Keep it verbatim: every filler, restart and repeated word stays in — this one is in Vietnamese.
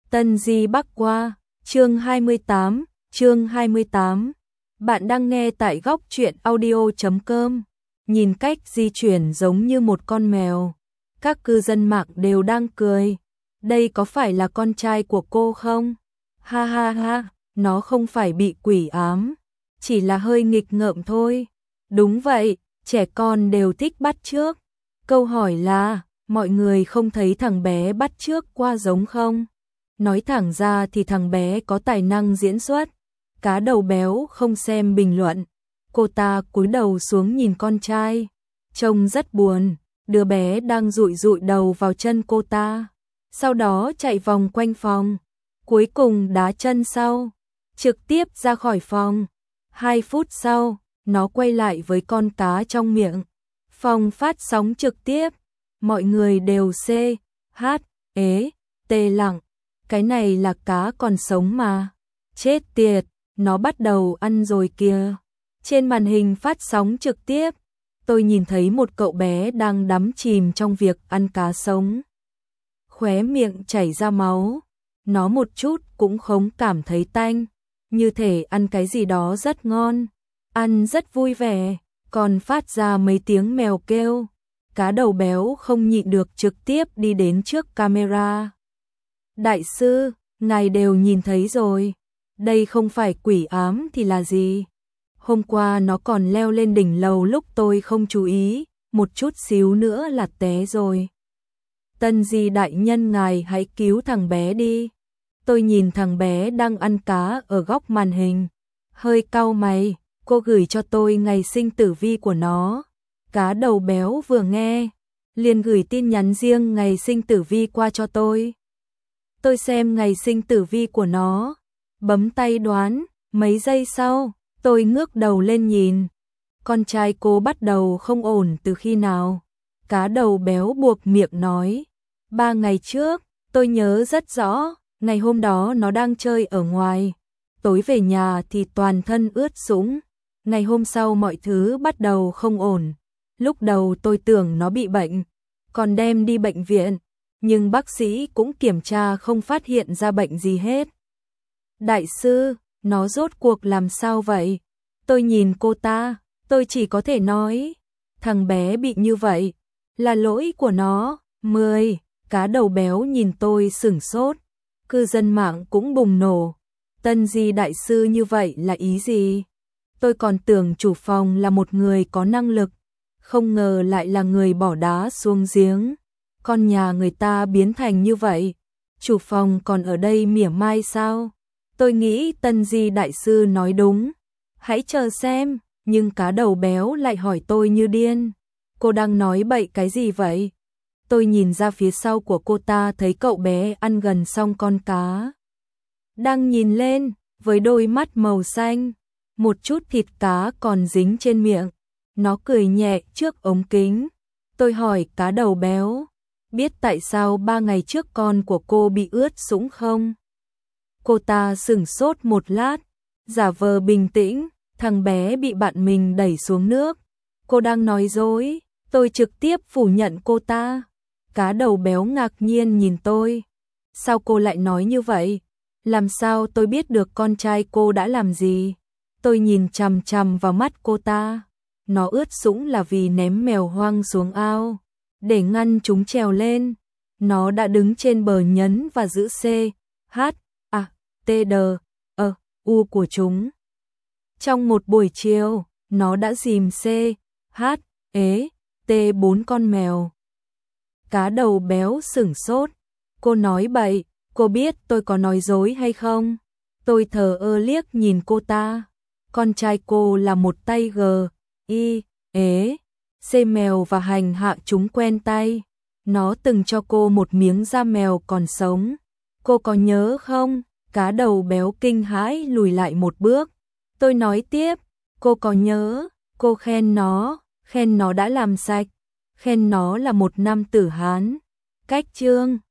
Tân Di Bắc Qua, chương hai mươi tám, chương hai mươi tám. Bạn đang nghe tại góc truyện audio chấm com. Nhìn cách di chuyển giống như một con mèo. Các cư dân mạng đều đang cười. Đây có phải là con trai của cô không? Ha ha ha, nó không phải bị quỷ ám, chỉ là hơi nghịch ngợm thôi. Đúng vậy, trẻ con đều thích bắt chước. Câu hỏi là, mọi người không thấy thằng bé bắt chước qua giống không? Nói thẳng ra thì thằng bé có tài năng diễn xuất. Cá đầu béo không xem bình luận. Cô ta cúi đầu xuống nhìn con trai. Trông rất buồn. Đứa bé đang dụi dụi đầu vào chân cô ta. Sau đó chạy vòng quanh phòng. Cuối cùng đá chân sau. Trực tiếp ra khỏi phòng. Hai phút sau, nó quay lại với con cá trong miệng. Phòng phát sóng trực tiếp. Mọi người đều C, H, ế, T lặng. Cái này là cá còn sống mà. Chết tiệt, nó bắt đầu ăn rồi kìa. Trên màn hình phát sóng trực tiếp, tôi nhìn thấy một cậu bé đang đắm chìm trong việc ăn cá sống. Khóe miệng chảy ra máu. Nó một chút cũng không cảm thấy tanh. Như thể ăn cái gì đó rất ngon. Ăn rất vui vẻ, còn phát ra mấy tiếng mèo kêu. Cá đầu béo không nhịn được trực tiếp đi đến trước camera. Đại sư, ngài đều nhìn thấy rồi. Đây không phải quỷ ám thì là gì? Hôm qua nó còn leo lên đỉnh lầu lúc tôi không chú ý, một chút xíu nữa là té rồi. Tân Di đại nhân ngài hãy cứu thằng bé đi. Tôi nhìn thằng bé đang ăn cá ở góc màn hình. Hơi cau mày, cô gửi cho tôi ngày sinh tử vi của nó. Cá đầu béo vừa nghe, liền gửi tin nhắn riêng ngày sinh tử vi qua cho tôi. Tôi xem ngày sinh tử vi của nó, bấm tay đoán, mấy giây sau, tôi ngước đầu lên nhìn. Con trai cô bắt đầu không ổn từ khi nào? Cá đầu béo buộc miệng nói. Ba ngày trước, tôi nhớ rất rõ, ngày hôm đó nó đang chơi ở ngoài. Tối về nhà thì toàn thân ướt sũng. Ngày hôm sau mọi thứ bắt đầu không ổn. Lúc đầu tôi tưởng nó bị bệnh, còn đem đi bệnh viện. Nhưng bác sĩ cũng kiểm tra không phát hiện ra bệnh gì hết. Đại sư, nó rốt cuộc làm sao vậy? Tôi nhìn cô ta, tôi chỉ có thể nói, thằng bé bị như vậy, là lỗi của nó. Mười, cá đầu béo nhìn tôi sửng sốt. Cư dân mạng cũng bùng nổ. Tân Di đại sư như vậy là ý gì? Tôi còn tưởng chủ phòng là một người có năng lực, không ngờ lại là người bỏ đá xuống giếng. Con nhà người ta biến thành như vậy, chủ phòng còn ở đây mỉa mai sao? Tôi nghĩ Tân Di đại sư nói đúng. Hãy chờ xem, nhưng cá đầu béo lại hỏi tôi như điên. Cô đang nói bậy cái gì vậy? Tôi nhìn ra phía sau của cô ta thấy cậu bé ăn gần xong con cá. Đang nhìn lên, với đôi mắt màu xanh, một chút thịt cá còn dính trên miệng. Nó cười nhẹ trước ống kính. Tôi hỏi cá đầu béo, biết tại sao ba ngày trước con của cô bị ướt sũng không? Cô ta sửng sốt một lát, giả vờ bình tĩnh, thằng bé bị bạn mình đẩy xuống nước. Cô đang nói dối, tôi trực tiếp phủ nhận cô ta. Cá đầu béo ngạc nhiên nhìn tôi. Sao cô lại nói như vậy? Làm sao tôi biết được con trai cô đã làm gì? Tôi nhìn chằm chằm vào mắt cô ta. Nó ướt sũng là vì ném mèo hoang xuống ao. Để ngăn chúng trèo lên, nó đã đứng trên bờ nhấn và giữ C, H, A, T, D, E, U của chúng. Trong một buổi chiều, nó đã dìm C, H, ế, T bốn con mèo. Cá đầu béo sửng sốt. Cô nói bậy, cô biết tôi có nói dối hay không? Tôi thờ ơ liếc nhìn cô ta. Con trai cô là một tay G, I, ế, C mèo và hành hạ chúng quen tay. Nó từng cho cô một miếng da mèo còn sống. Cô có nhớ không? Cá đầu béo kinh hãi lùi lại một bước. Tôi nói tiếp, cô có nhớ, cô khen nó, khen nó đã làm sạch, khen nó là một nam tử Hán. Cách chương